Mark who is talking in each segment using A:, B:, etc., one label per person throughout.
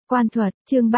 A: Quan thuật, chương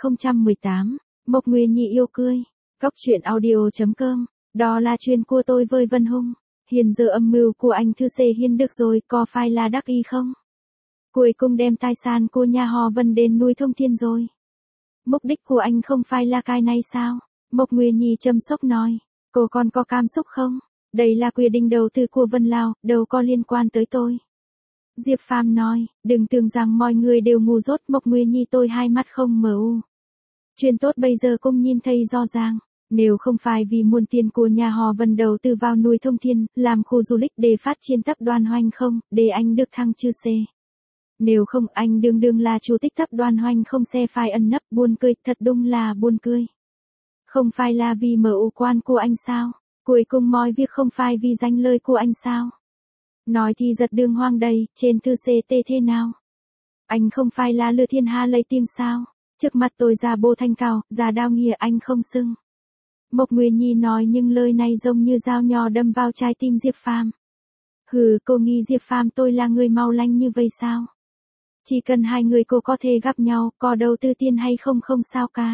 A: 3018, Mộc Nguyên Nhi yêu cưới. Cốc truyện audio.com, đó là chuyện của tôi với Vân Hung. Hiện giờ âm mưu của anh Thư Xê Hiên được rồi, có phải là đắc ý không? Cuối cùng đem tài sản của nhà họ Vân đến nuôi Thông Thiên rồi. Mục đích của anh không phải là cái này sao? Mộc Nguyên Nhi châm sốc nói. Cô còn có cảm xúc không? Đây là quyết định đầu tư của Vân Lão, đâu có liên quan tới tôi. Diệp Phàm nói, đừng tưởng rằng mọi người đều ngu dốt. Mộc Nguyên Nhi tôi hai mắt không mờ u. Chuyện tốt bây giờ cũng nhìn thấy rõ ràng. Nếu không phải vì nguồn tiền của nhà họ Vân đầu tư vào nuôi Thông Thiên, làm khu du lịch để phát triển tập đoàn Hoành Không, để anh được thăng chư C. Nếu không anh đương là chủ tịch tập đoàn Hoành Không sẽ phải ẩn nấp. Buồn cười, thật đúng là buồn cười. Không phải là vì MU quan của anh sao? Cuối cùng mọi việc không phải vì danh lời của anh sao? Nói thì giật đường hoang đầy, trên thư CT thế nào? Anh không phải là lừa thiên hạ lấy tiếng sao? Trước mặt tôi ra bô thanh cao, ra đao nghĩa anh không xưng. Mộc Nguyên Nhi nói nhưng lời này giống như dao nhỏ đâm vào trái tim Diệp Phàm. Hừ, cô nghĩ Diệp Phàm tôi là người mau lanh như vậy sao? Chỉ cần hai người cô có thể gặp nhau, có đầu tư tiền hay không không sao cả.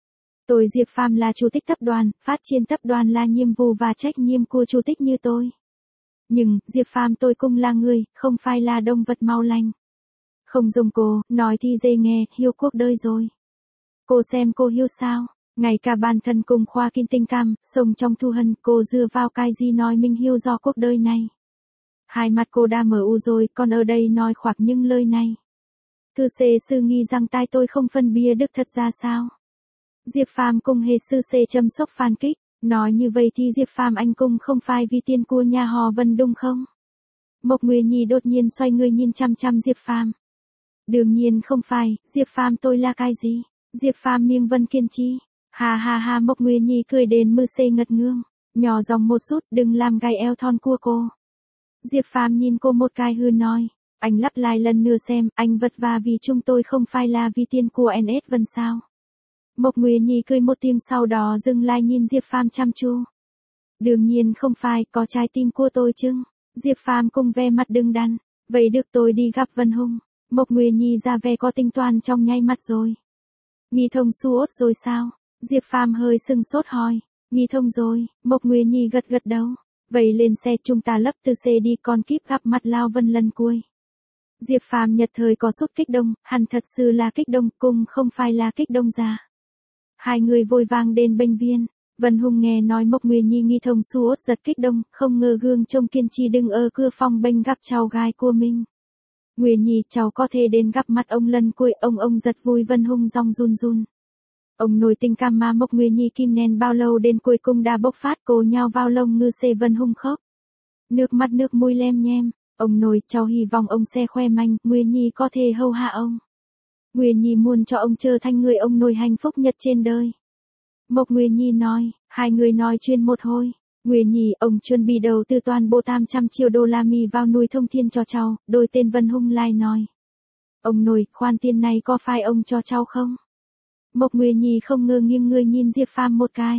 A: Tôi Diệp Phàm là chủ tịch tập đoàn, phát triển tập đoàn là nhiệm vụ và trách nhiệm của chủ tịch như tôi. Nhưng, Diệp Phàm tôi cũng là người, không phải là động vật mau lành. Không dùng cô, nói thì dễ nghe, hiếu cuộc đời rồi. Cô xem cô hiếu sao? Ngay cả bản thân cùng khoa kinh tình cảm, sống trong thù hận, cô dựa vào cái gì nói mình hiếu do cuộc đời này. Hai mặt cô đã mở u rồi, còn ở đây nói khoác những lời này. Thư xê sư nghĩ rằng tai tôi không phân biệt được thật ra sao? Diệp Phàm cùng hề sư xê châm sốc phản kích. Nói như vậy thì Diệp Phàm anh cũng không phải vì tiền của nhà họ Vân đúng không? Mộc Nguyên Nhi đột nhiên xoay người nhìn chăm chăm Diệp Phàm. Đương nhiên không phải, Diệp Phàm tôi là cái gì? Diệp Phàm miệng Vân Kiên Chi. Ha ha ha, Mộc Nguyên Nhi cười đến mư xê ngật ngương, nhỏ giọng một chút, đừng làm gai eo thon của cô. Diệp Phàm nhìn cô một cái hư nói, anh lặp lại lần nữa xem, anh vất vả vì chúng tôi không phải là vì tiền của NS Vân sao? Mộc Nguyên Nhi cười một tiếng sau đó dừng lại nhìn Diệp Phàm chăm chú. Đương nhiên không phải, có trái tim của tôi chứ. Diệp Phàm cùng vẻ mặt đứng đắn. Vậy được tôi đi gặp Vân Hung. Mộc Nguyên Nhi ra vẻ có tính toán trong nháy mắt rồi. Nghi thông suốt rồi sao? Diệp Phàm hơi sừng sốt hỏi. Nghi thông rồi, Mộc Nguyên Nhi gật gật đầu. Vậy lên xe chúng ta lấp từ xe đi còn kíp gặp mặt Lao Vân lần cuối. Diệp Phàm nhất thời có chút kích động, hẳn thật sự là kích động, cùng không phải là kích động già. Hai người vội vàng đến bệnh viện. Vân Hung nghe nói Mộc Nguyên Nhi nghi thông suốt giật kích động, không ngờ gương trông kiên trì đứng ở cửa phòng bệnh gặp cháu gái của mình. Nguyên Nhi, cháu có thể đến gặp mặt ông lần cuối. Ông giật vui. Vân Hung rong run run. Ông nổi tình cảm mà Mộc Nguyên Nhi kim nén bao lâu đến cuối cùng đã bộc phát, cô nhào vào lồng ngực xê Vân Hung khóc. Nước mắt nước mũi lem nhem. Ông nổi, cháu hy vọng ông sẽ khoe manh, Nguyên Nhi có thể hầu hạ ông. Nguyên Nhi muốn cho ông trở thành người ông nội hạnh phúc nhất trên đời. Mộc Nguyên Nhi nói, hai người nói chuyện một hồi. Nguyên Nhi, ông chuẩn bị đầu tư toàn bộ 800 triệu đô la Mỹ vào nuôi Thông Thiên cho cháu. Đôi tên Vân Hung lại nói. Ông nội, khoản tiền này có phải ông cho cháu không? Mộc Nguyên Nhi không ngờ nghiêng người nhìn Diệp Phàm một cái.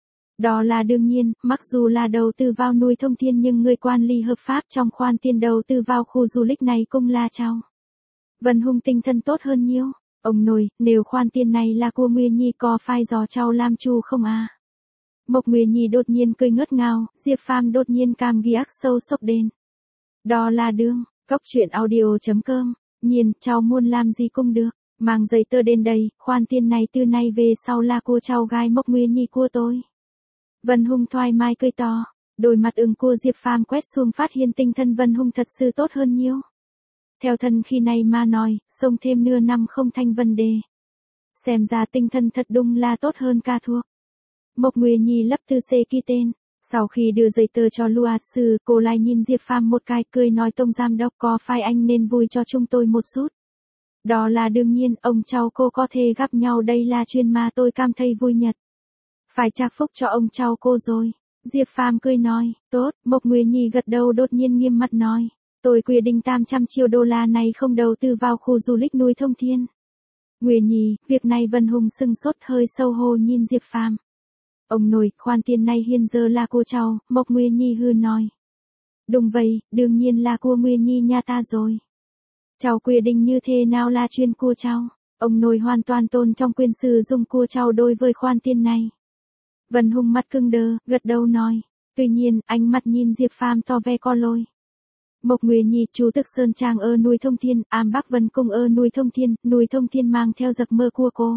A: Đó là đương nhiên, mặc dù là đầu tư vào nuôi Thông Thiên nhưng người quản lý hợp pháp trong khoản tiền đầu tư vào khu du lịch này cũng là cháu. Vân Hung tinh thần tốt hơn nhiều. Ông nội, nếu khoản tiền này là của Nguyên Nhi có phải do cháu làm chủ không à? Mộc Nguyên Nhi đột nhiên cười ngất ngào, Diệp Phàm đột nhiên cảm giác sâu sốc đến. Đó là đương, cốc truyện audio.com, nhiên, cháu muốn làm gì cũng được, mang giấy tờ đến đây, khoản tiền này từ nay về sau là của cháu gái Mộc Nguyên Nhi của tôi. Vân Hung thoải mái cười to, đôi mặt ửng của Diệp Phàm quét xuống phát hiện tinh thần Vân Hung thật sự tốt hơn nhiều. Theo thân khi này mà nói, sống thêm nửa năm không thành vấn đề. Xem ra tinh thần thật đúng là tốt hơn ca thuốc. Mộc Nguyên Nhi lấp thư xê ký tên. Sau khi đưa giấy tờ cho Lua Sư, cô lại nhìn Diệp Phàm một cái cười nói Tông Giám Đốc có phải anh nên vui cho chúng tôi một chút. Đó là đương nhiên, ông cháu cô có thể gặp nhau đây là chuyện mà tôi cảm thấy vui nhất. Phải chúc phúc cho ông cháu cô rồi. Diệp Phàm cười nói, tốt, Mộc Nguyên Nhi gật đầu đột nhiên nghiêm mặt nói. Tôi quyết định 800 triệu đô la này không đầu tư vào khu du lịch nuôi Thông Thiên. Nguyên Nhi, việc này Vân Hung sưng sốt hơi sâu hổ nhìn Diệp Phàm. Ông nội, khoản tiền này hiện giờ là của cháu, Mộc Nguyên Nhi hư nói. Đúng vậy, đương nhiên là của Nguyên Nhi nhà ta rồi. Cháu quyết định như thế nào là chuyện của cháu. Ông nội hoàn toàn tôn trong quyền sử dụng của cháu đối với khoản tiền này. Vân Hùng mặt cứng đờ, gật đầu nói. Tuy nhiên, ánh mắt nhìn Diệp Phàm tỏ vẻ có lỗi. Mộc Nguyệt Nhi, chú Tức Sơn Trang ở núi Thông Thiên, Am Bắc Vân Cung ở núi Thông Thiên mang theo giấc mơ của cô.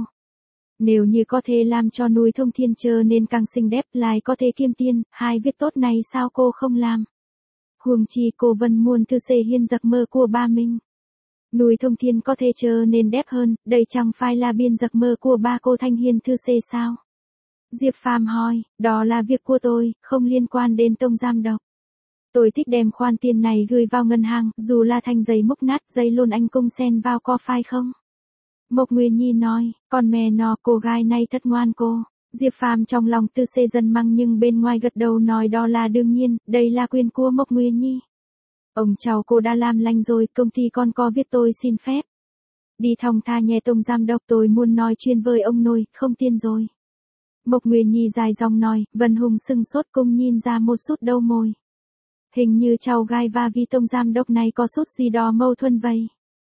A: Nếu như có thể làm cho núi Thông Thiên trở nên càng xinh đẹp lại có thể kiếm tiền, hai việc tốt này sao cô không làm? Huống chi cô vẫn muốn thực hiện giấc mơ của ba mình. Núi Thông Thiên có thể trở nên đẹp hơn, đây chẳng phải là biên giấc mơ của ba cô Thanh Hiên thư xê sao? Diệp Phàm hỏi, đó là việc của tôi, không liên quan đến Tông Giám Đốc. Tôi thích đem khoản tiền này gửi vào ngân hàng, dù là thành giấy mốc nát, giấy luôn anh cung xen vào có phải không? Mộc Nguyệt Nhi nói, con mẹ nó, cô gái này thật ngoan cô. Diệp Phàm trong lòng tư xê dần mắng nhưng bên ngoài gật đầu nói đó là đương nhiên, đây là quyền của Mộc Nguyệt Nhi. Ông cháu cô đã làm lành rồi, công ty con có việc tôi xin phép. Đi thong thả nhé Tông Giám Đốc, tôi muốn nói chuyện với ông nội, không tiền rồi. Mộc Nguyệt Nhi dài dòng nói, Vân Hùng sưng sốt cùng nhìn ra một sút đầu môi. Hình như cháu gái và Vi Tông Giám Đốc này có sút gì đó mâu thuẫn vậy.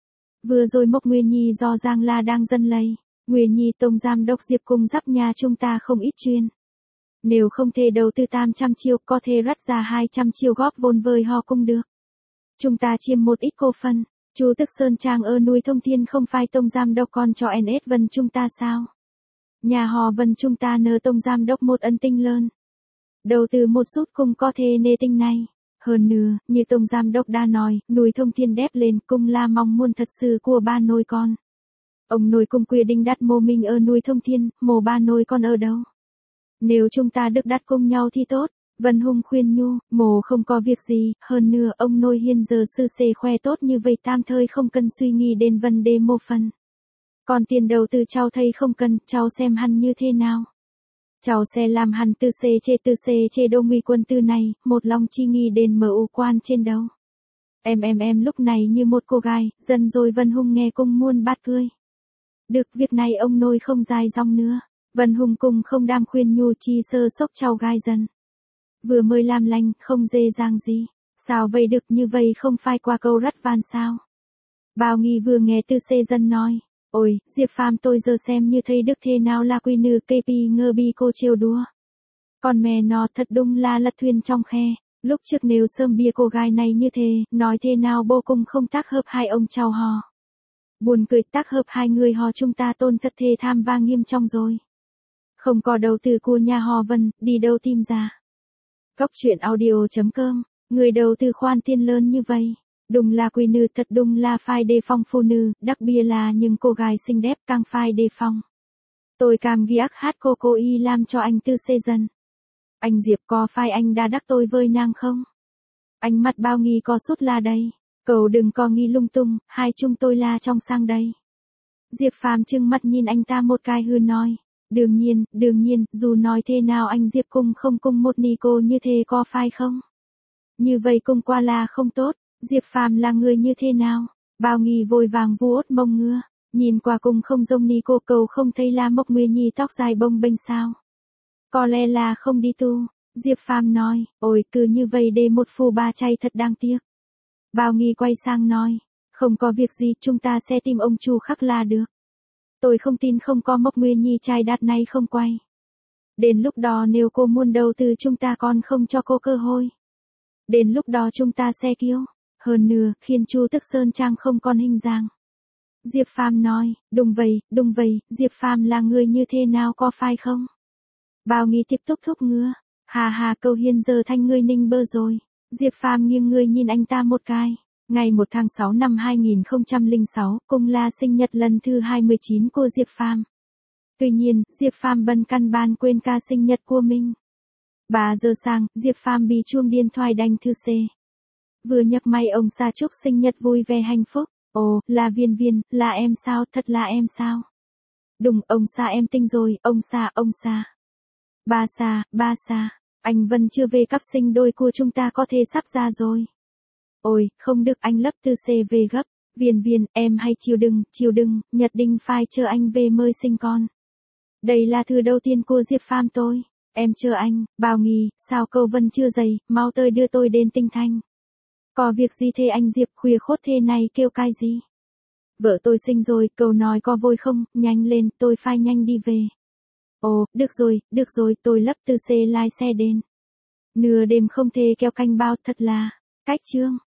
A: Vừa rồi Mộc Nguyệt Nhi rõ ràng là đang giận lấy. Nguyệt Nhi, Tông Giám Đốc Diệp cùng dắp nhà chúng ta không ít chuyện. Nếu không thể đầu tư 800 triệu, có thể rắt ra 200 triệu góp vốn với họ cũng được. Chúng ta chiếm một ít cổ phần. Chú Tức Sơn Trang ở núi Thông Thiên không phải Tông Giám Đốc còn cho NS Vân chúng ta sao? Nhà họ Vân chúng ta nợ Tông Giám Đốc một ân tình lớn. Đầu tư một chút cũng có thể nề tình này. Hơn nữa, như Tông Giám Đốc đã nói, núi Thông Thiên đẹp lên cũng là mong muốn thật sự của ba nội con. Ông nội cùng quyết định đặt mộ mình ở núi Thông Thiên, mộ ba nội con ở đâu? Nếu chúng ta được đặt cùng nhau thì tốt. Vân Hùng khuyên nhu, mộ không có việc gì, hơn nữa ông nội hiện giờ sư xê khỏe tốt như vậy tạm thời không cần suy nghĩ đến vấn đề mộ phần. Còn tiền đầu tư cháu thấy không cần, cháu xem hắn như thế nào. Cháu sẽ làm hắn tư xê chê đô nguy quân tư này, một lòng chi nghi đến mở ổ quan trên đầu. Em lúc này như một cô gái, dần rồi Vân Hùng nghe cùng muôn bát cười. Được, việc này ông nội không dài dòng nữa. Vân Hùng cùng không đam khuyên nhu chi sơ sốc cháu gái dần. Vừa mới làm lành, không dễ dàng gì. Sao vậy được, như vậy không phải qua câu rắt van sao? Bao Nghi vừa nghe tư xê dân nói. Ôi, Diệp Phàm tôi giờ xem như thấy đức thế nào là quy nữ KP ngơ bi cô trêu đùa. Còn mẹ nó thật đúng là lật thuyền trong khe. Lúc trước nếu sớm bia cô gái này như thế, nói thế nào bố cùng không tác hợp hai ông cháu họ. Buồn cười, tác hợp hai người họ chúng ta tôn thật thề tham và nghiêm trọng rồi. Không có đầu tư của nhà họ Vân, đi đâu tìm ra. Góc truyện audio.com, người đầu tư khoản tiền lớn như vậy. Đúng là quý nữ, thật đúng là phải đề phòng phụ nữ, đặc biệt là những cô gái xinh đẹp càng phải đề phòng. Tôi cảm giác hát cô cố ý làm cho anh tư xê dần. Anh Diệp, có phải anh đã đắc tôi với nàng không? Anh mắt Bao Nghi có sút là đây. Cậu đừng có nghi lung tung, hai chúng tôi là trong sang đây. Diệp Phàm trừng mắt nhìn anh ta một cái hư nói. Đương nhiên, dù nói thế nào anh Diệp cùng không cùng một ni cô như thế có phải không? Như vậy cùng qua là không tốt. Diệp Phàm là người như thế nào? Bao Nghi vội vàng vuốt mông ngựa, nhìn qua cùng không giống ni cô, cầu không thấy là Mộc Nguyệt Nhi tóc dài bông bênh sao? Có lẽ là không đi tu. Diệp Phàm nói, ôi cứ như vậy để một phù ba chay thật đáng tiếc. Bao Nghi quay sang nói, không có việc gì, chúng ta sẽ tìm ông chủ khắc là được. Tôi không tin không có Mộc Nguyệt Nhi trai đạt này không quay. Đến lúc đó nếu cô muốn đầu tư chúng ta còn không cho cô cơ hội. Đến lúc đó chúng ta sẽ kiêu. Hơn nữa, khiến Chu Tức Sơn Trang không còn hình dạng. Diệp Phàm nói, đúng vậy, Diệp Phàm là người như thế nào có phải không? Bao Nghi tiếp tục thúc ngựa. Hà, cậu hiện giờ thành người Ninh Bơ rồi. Diệp Phàm nghiêng người nhìn anh ta một cái. Ngày 1 tháng 6 năm 2006, cùng là sinh nhật lần thứ 29 của Diệp Phàm. Tuy nhiên, Diệp Phàm bần căn bản quên ca sinh nhật của mình. 3 giờ sáng, Diệp Phàm bị chuông điện thoại đánh thư xê. Vừa nhấc máy ông xã chúc sinh nhật vui vẻ hạnh phúc. Ồ, là Viên, là em sao, thật là em sao? Đúng, ông xã em tinh rồi, ông xã. Ba xa, anh Vân chưa về, cặp sinh đôi của chúng ta có thể sắp ra rồi. Ôi, không được, anh lấp tư xê về gấp. Viên, em hay chịu đừng, nhất định phải chờ anh về mới sinh con. Đây là thứ đầu tiên của Diệp Phàm tôi. Em chờ anh. Bao Nghi, sao cậu Vân chưa dậy, mau tới đưa tôi đến Tinh Thành. Có việc gì thế anh Diệp, khuya khốt thế này kêu cái gì? Vợ tôi sinh rồi, cậu nói có vội không, nhanh lên, tôi phải nhanh đi về. Ồ, được rồi, tôi lấp từ xe lái xe đến. Nửa đêm không thể kéo canh bao, thật là, cách chương.